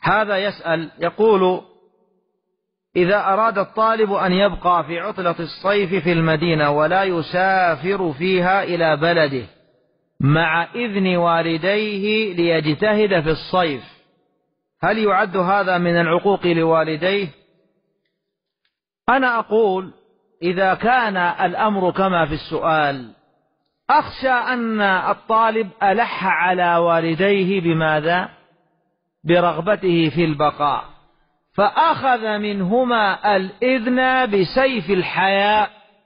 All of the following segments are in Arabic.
هذا يسأل يقول: إذا أراد الطالب أن يبقى في عطلة الصيف في المدينة ولا يسافر فيها إلى بلده مع إذن والديه ليجتهد في الصيف، هل يعد هذا من العقوق لوالديه؟ أنا أقول: إذا كان الأمر كما في السؤال، أخشى أن الطالب ألح على والديه بماذا؟ برغبته في البقاء، فأخذ منهما الإذن بسيف الحياء،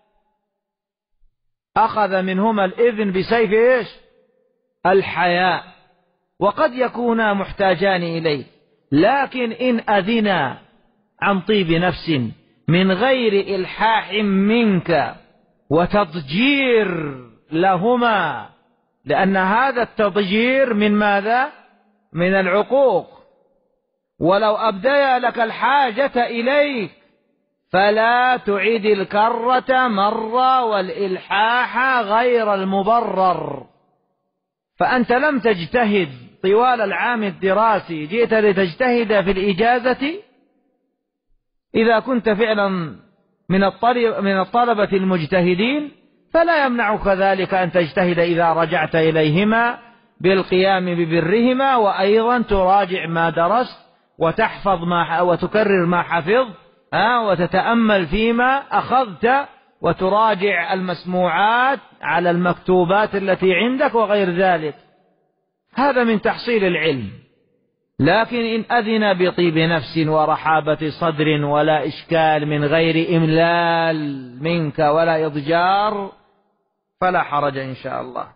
أخذ منهما الإذن بسيف إيش؟ الحياء، وقد يكونا محتاجان إليه، لكن إن أذنا عن طيب نفس من غير إلحاح منك وتضجير لهما، لأن هذا التضجير من ماذا؟ من العقوق. ولو أبديا لك الحاجة إليك فلا تعيد الكرة مرة والإلحاح غير المبرر، فأنت لم تجتهد طوال العام الدراسي، جئت لتجتهد في الإجازة. إذا كنت فعلا من الطلبة المجتهدين فلا يمنعك ذلك أن تجتهد إذا رجعت إليهما بالقيام ببرهما، وأيضا تراجع ما درست وتحفظ وتكرر ما حفظت، وتتأمل فيما أخذت، وتراجع المسموعات على المكتوبات التي عندك وغير ذلك. هذا من تحصيل العلم. لكن إن أذن بطيب نفس ورحابة صدر ولا إشكال من غير إملال منك ولا إضجار فلا حرج إن شاء الله.